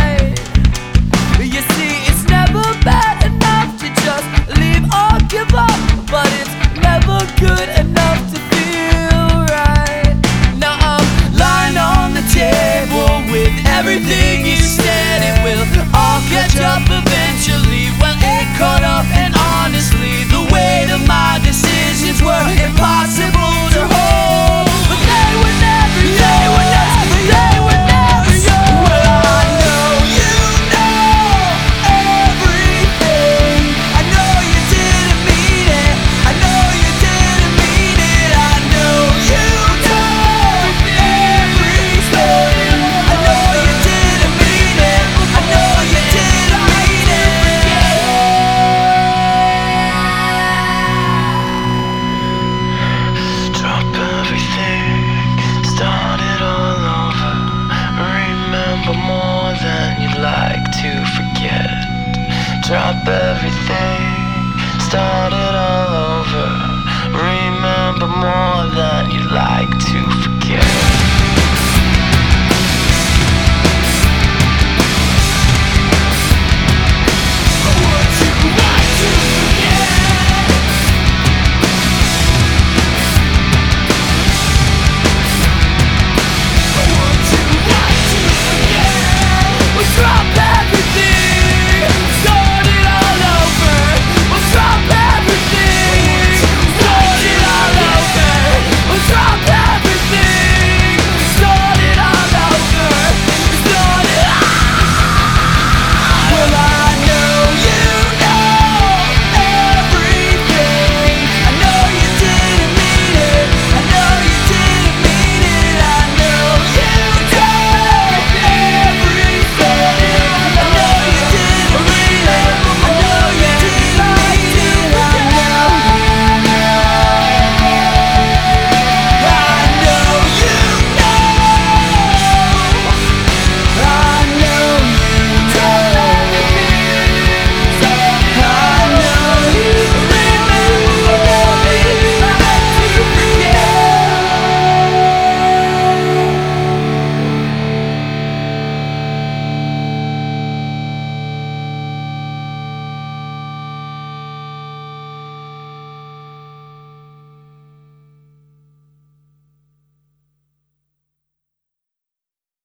right. You see, it's never bad enough to just leave or give up, but it's never good enough to feel right. Now I'm lying on the table with everything you said. It will all catch up eventually. Well, it caught up, and honestly, the weight of my decisions were impossible to hold. But they were never yours. They were never yours. Well, I know you know everything. I know you didn't mean it. I know you didn't mean it. I know you know everything. I know you didn't mean it. I know you didn't mean it. Drop everything, start it all over. Remember more than you'd like to forget. Drop everything, start it all over. Remember more than you'd like to forget.